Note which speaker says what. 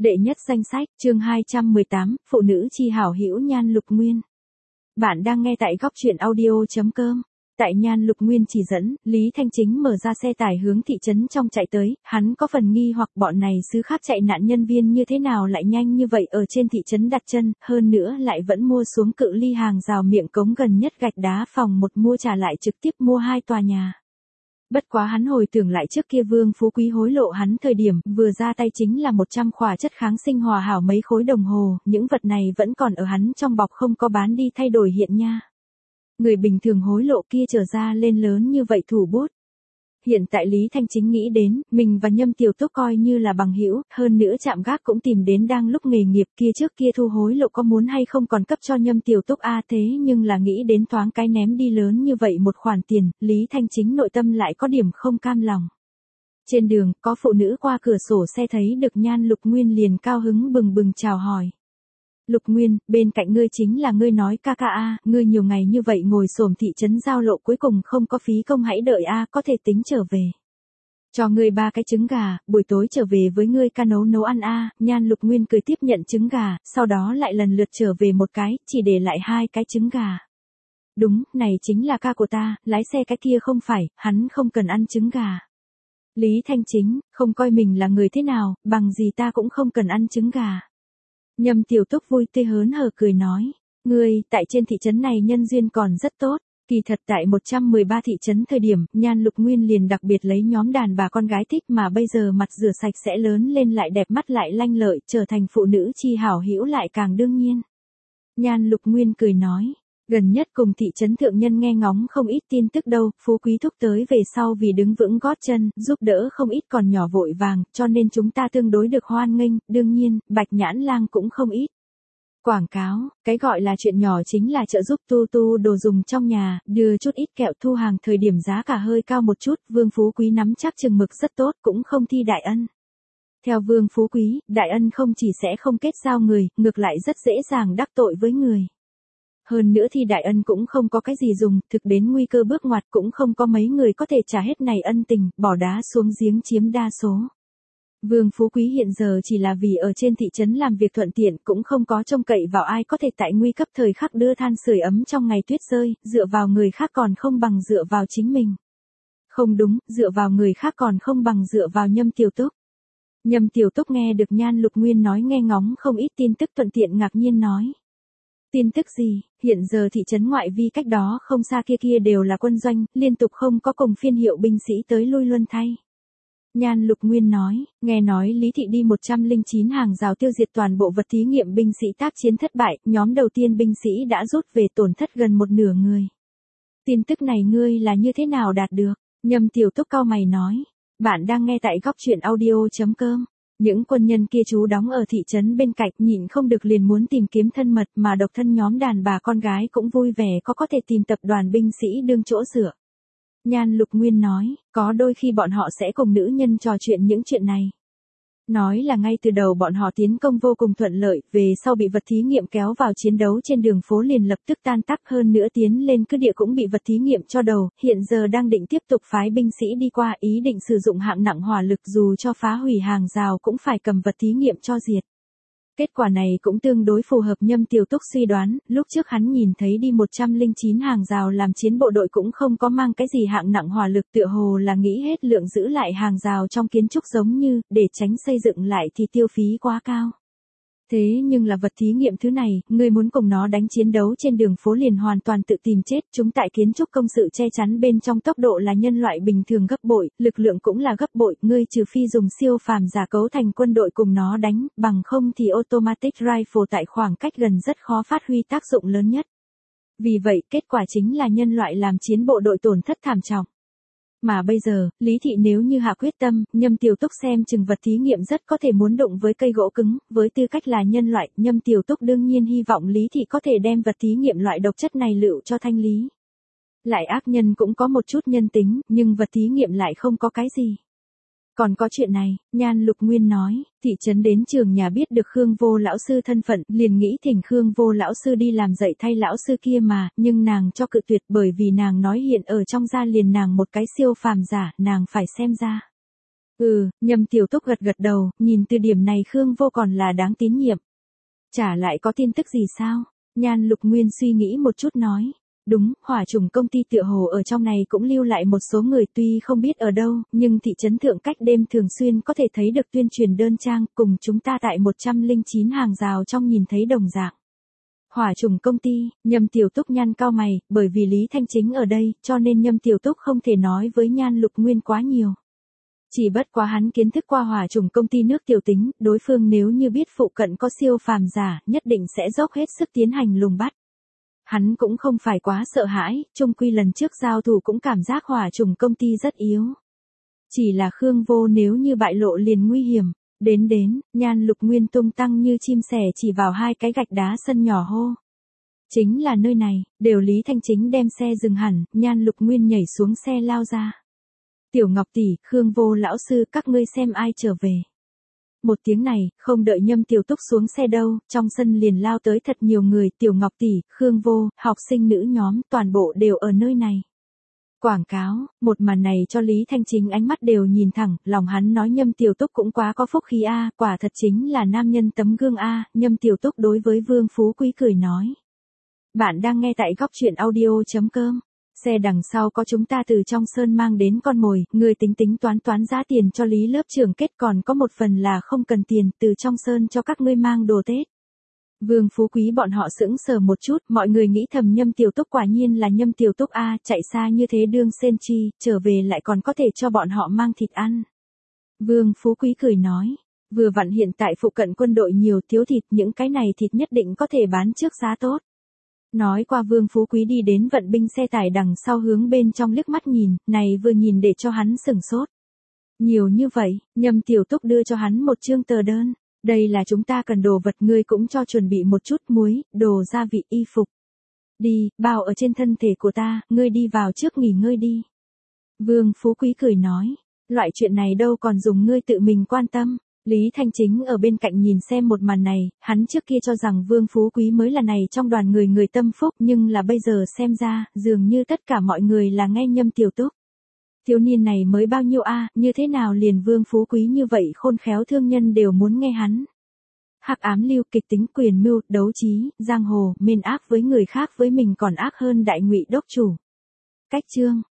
Speaker 1: Đệ nhất danh sách, chương 218, Phụ nữ chi hảo hữu Nhan Lục Nguyên. Bạn đang nghe tại góc truyện audio.com. Tại Nhan Lục Nguyên chỉ dẫn, Lý Thanh Chính mở ra xe tải hướng thị trấn trong chạy tới, hắn có phần nghi hoặc bọn này xứ khác chạy nạn nhân viên như thế nào lại nhanh như vậy ở trên thị trấn đặt chân, hơn nữa lại vẫn mua xuống cự ly hàng rào miệng cống gần nhất gạch đá phòng một mua trả lại trực tiếp mua 2 tòa nhà. Bất quá hắn hồi tưởng lại trước kia Vương Phú Quý hối lộ hắn thời điểm vừa ra tay chính là 100 khỏa chất kháng sinh hòa hảo mấy khối đồng hồ, những vật này vẫn còn ở hắn trong bọc không có bán đi thay đổi hiện nha. Người bình thường hối lộ kia trở ra lên lớn như vậy thủ bút. Hiện tại Lý Thanh Chính nghĩ đến, mình và Nhâm Tiểu Túc coi như là bằng hữu, hơn nữa Trạm Gác cũng tìm đến đang lúc nghề nghiệp kia trước kia thu hối lộ có muốn hay không còn cấp cho Nhâm Tiểu Túc thế nhưng là nghĩ đến thoáng cái ném đi lớn như vậy một khoản tiền, Lý Thanh Chính nội tâm lại có điểm không cam lòng. Trên đường, có phụ nữ qua cửa sổ xe thấy được Nhan Lục Nguyên liền cao hứng bừng bừng chào hỏi. Lục Nguyên, bên cạnh ngươi chính là ngươi nói ca ngươi nhiều ngày như vậy ngồi xổm thị trấn giao lộ cuối cùng không có phí công hãy đợi có thể tính trở về. Cho ngươi 3 cái trứng gà, buổi tối trở về với ngươi ca nấu ăn Nhan Lục Nguyên cười tiếp nhận trứng gà, sau đó lại lần lượt trở về một cái, chỉ để lại 2 cái trứng gà. Đúng, này chính là ca của ta, lái xe cái kia không phải, hắn không cần ăn trứng gà. Lý Thanh Chính, không coi mình là người thế nào, bằng gì ta cũng không cần ăn trứng gà. Nhâm Tiểu Túc vui tươi hớn hở cười nói, ngươi, tại trên thị trấn này nhân duyên còn rất tốt, kỳ thật tại 113 thị trấn thời điểm, Nhan Lục Nguyên liền đặc biệt lấy nhóm đàn bà con gái thích mà bây giờ mặt rửa sạch sẽ lớn lên lại đẹp mắt lại lanh lợi, trở thành phụ nữ chi hảo hữu lại càng đương nhiên. Nhan Lục Nguyên cười nói, gần nhất cùng thị trấn thượng nhân nghe ngóng không ít tin tức đâu, Phú Quý thúc tới về sau vì đứng vững gót chân, giúp đỡ không ít còn nhỏ vội vàng, cho nên chúng ta tương đối được hoan nghênh, đương nhiên, Bạch Nhãn Lang cũng không ít. Quảng cáo, cái gọi là chuyện nhỏ chính là trợ giúp tu đồ dùng trong nhà, đưa chút ít kẹo thu hàng thời điểm giá cả hơi cao một chút, Vương Phú Quý nắm chắc chừng mực rất tốt, cũng không thi đại ân. Theo Vương Phú Quý, đại ân không chỉ sẽ không kết giao người, ngược lại rất dễ dàng đắc tội với người. Hơn nữa thì đại ân cũng không có cái gì dùng, thực đến nguy cơ bước ngoặt cũng không có mấy người có thể trả hết này ân tình, bỏ đá xuống giếng chiếm đa số. Vương Phú Quý hiện giờ chỉ là vì ở trên thị trấn làm việc thuận tiện, cũng không có trông cậy vào ai có thể tại nguy cấp thời khắc đưa than sưởi ấm trong ngày tuyết rơi, dựa vào người khác còn không bằng dựa vào chính mình. Không đúng, dựa vào người khác còn không bằng dựa vào Nhâm Tiểu Túc. Nhâm Tiểu Túc nghe được Nhan Lục Nguyên nói nghe ngóng không ít tin tức thuận tiện ngạc nhiên nói. Tin tức gì, hiện giờ thị trấn ngoại vi cách đó không xa kia đều là quân doanh, liên tục không có cùng phiên hiệu binh sĩ tới lui luân thay. Nhan Lục Nguyên nói, nghe nói Lý Thị đi 109 hàng rào tiêu diệt toàn bộ vật thí nghiệm binh sĩ tác chiến thất bại, nhóm đầu tiên binh sĩ đã rút về tổn thất gần 1/2 người. Tin tức này ngươi là như thế nào đạt được? Nhâm Tiểu Túc cau mày nói, bạn đang nghe tại góc truyện audio.com. Những quân nhân kia trú đóng ở thị trấn bên cạnh nhịn không được liền muốn tìm kiếm thân mật mà độc thân nhóm đàn bà con gái cũng vui vẻ có thể tìm tập đoàn binh sĩ đương chỗ dựa. Nhan Lục Nguyên nói, có đôi khi bọn họ sẽ cùng nữ nhân trò chuyện những chuyện này. Nói là ngay từ đầu bọn họ tiến công vô cùng thuận lợi, về sau bị vật thí nghiệm kéo vào chiến đấu trên đường phố liền lập tức tan tác hơn nữa tiến lên cứ địa cũng bị vật thí nghiệm cho đầu, hiện giờ đang định tiếp tục phái binh sĩ đi qua ý định sử dụng hạng nặng hỏa lực dù cho phá hủy hàng rào cũng phải cầm vật thí nghiệm cho diệt. Kết quả này cũng tương đối phù hợp Nhâm Tiểu Túc suy đoán, lúc trước hắn nhìn thấy đi 109 hàng rào làm chiến bộ đội cũng không có mang cái gì hạng nặng hỏa lực tựa hồ là nghĩ hết lượng giữ lại hàng rào trong kiến trúc giống như, để tránh xây dựng lại thì tiêu phí quá cao. Thế nhưng là vật thí nghiệm thứ này, ngươi muốn cùng nó đánh chiến đấu trên đường phố liền hoàn toàn tự tìm chết, chúng tại kiến trúc công sự che chắn bên trong tốc độ là nhân loại bình thường gấp bội, lực lượng cũng là gấp bội, ngươi trừ phi dùng siêu phàm giả cấu thành quân đội cùng nó đánh, bằng không thì automatic rifle tại khoảng cách gần rất khó phát huy tác dụng lớn nhất. Vì vậy, kết quả chính là nhân loại làm chiến bộ đội tổn thất thảm trọng. Mà bây giờ, Lý Thị nếu như hạ quyết tâm, Nhâm Tiểu Túc xem chừng vật thí nghiệm rất có thể muốn đụng với cây gỗ cứng, với tư cách là nhân loại, Nhâm Tiểu Túc đương nhiên hy vọng Lý Thị có thể đem vật thí nghiệm loại độc chất này lựu cho thanh lý. Lại ác nhân cũng có một chút nhân tính, nhưng vật thí nghiệm lại không có cái gì. Còn có chuyện này, Nhan Lục Nguyên nói, thị trấn đến trường nhà biết được Khương Vô lão sư thân phận, liền nghĩ thỉnh Khương Vô lão sư đi làm dạy thay lão sư kia mà, nhưng nàng cho cự tuyệt bởi vì nàng nói hiện ở trong gia liền nàng một cái siêu phàm giả, nàng phải xem ra. Nhâm Tiểu Túc gật gật đầu, nhìn từ điểm này Khương Vô còn là đáng tín nhiệm. Chả lại có tin tức gì sao? Nhan Lục Nguyên suy nghĩ một chút nói. Đúng, hỏa trùng công ty tựa hồ ở trong này cũng lưu lại một số người tuy không biết ở đâu, nhưng thị trấn Thượng Cách đêm thường xuyên có thể thấy được tuyên truyền đơn trang cùng chúng ta tại 109 hàng rào trong nhìn thấy đồng dạng. Hỏa trùng công ty, Nhâm Tiểu Túc nhăn cau mày, bởi vì Lý Thanh Chính ở đây, cho nên Nhâm Tiểu Túc không thể nói với Nhan Lục Nguyên quá nhiều. Chỉ bất quá hắn kiến thức qua hỏa trùng công ty nước Tiểu Tính, đối phương nếu như biết phụ cận có siêu phàm giả, nhất định sẽ dốc hết sức tiến hành lùng bắt. Hắn cũng không phải quá sợ hãi, chung quy lần trước giao thủ cũng cảm giác hỏa trùng công ty rất yếu. Chỉ là Khương Vô nếu như bại lộ liền nguy hiểm. Đến, Nhan Lục Nguyên tung tăng như chim sẻ chỉ vào hai cái gạch đá sân nhỏ hô. Chính là nơi này, đều Lý Thanh Chính đem xe dừng hẳn, Nhan Lục Nguyên nhảy xuống xe lao ra. Tiểu Ngọc tỷ, Khương Vô lão sư, các ngươi xem ai trở về. Một tiếng này, không đợi Nhâm Tiểu Túc xuống xe đâu, trong sân liền lao tới thật nhiều người, Tiểu Ngọc tỷ, Khương Vô, học sinh nữ nhóm, toàn bộ đều ở nơi này. Quảng cáo, một màn này cho Lý Thanh Chính ánh mắt đều nhìn thẳng, lòng hắn nói Nhâm Tiểu Túc cũng quá có phúc khí a, quả thật chính là nam nhân tấm gương a, Nhâm Tiểu Túc đối với Vương Phú Quý cười nói. Bạn đang nghe tại góc truyện audio.com. Xe đằng sau có chúng ta từ trong sơn mang đến con mồi, người tính toán giá tiền cho Lý lớp trưởng kết, còn có một phần là không cần tiền, từ trong sơn cho các ngươi mang đồ Tết. Vương Phú Quý bọn họ sững sờ một chút, mọi người nghĩ thầm Nhâm Tiểu Túc quả nhiên là Nhâm Tiểu Túc a, chạy xa như thế đương sen chi, trở về lại còn có thể cho bọn họ mang thịt ăn. Vương Phú Quý cười nói, vừa vặn hiện tại phụ cận quân đội nhiều thiếu thịt, những cái này thịt nhất định có thể bán trước giá tốt. Nói qua Vương Phú Quý đi đến vận binh xe tải đằng sau hướng bên trong liếc mắt nhìn, này vừa nhìn để cho hắn sửng sốt. Nhiều như vậy, Nhâm Tiểu Túc đưa cho hắn một chương tờ đơn. Đây là chúng ta cần đồ vật, ngươi cũng cho chuẩn bị một chút muối, đồ gia vị, y phục. Đi, bao ở trên thân thể của ta, ngươi đi vào trước nghỉ ngơi đi. Vương Phú Quý cười nói, loại chuyện này đâu còn dùng ngươi tự mình quan tâm. Lý Thanh Chính ở bên cạnh nhìn xem một màn này, hắn trước kia cho rằng Vương Phú Quý mới là này trong đoàn người tâm phúc, nhưng là bây giờ xem ra, dường như tất cả mọi người là nghe Nhâm Tiểu Túc. Thiếu niên này mới bao nhiêu a, như thế nào liền Vương Phú Quý như vậy khôn khéo thương nhân đều muốn nghe hắn. Hắc ám lưu, kịch tính, quyền mưu, đấu trí, giang hồ, mên ác với người khác với mình còn ác hơn đại ngụy đốc chủ. Cách chương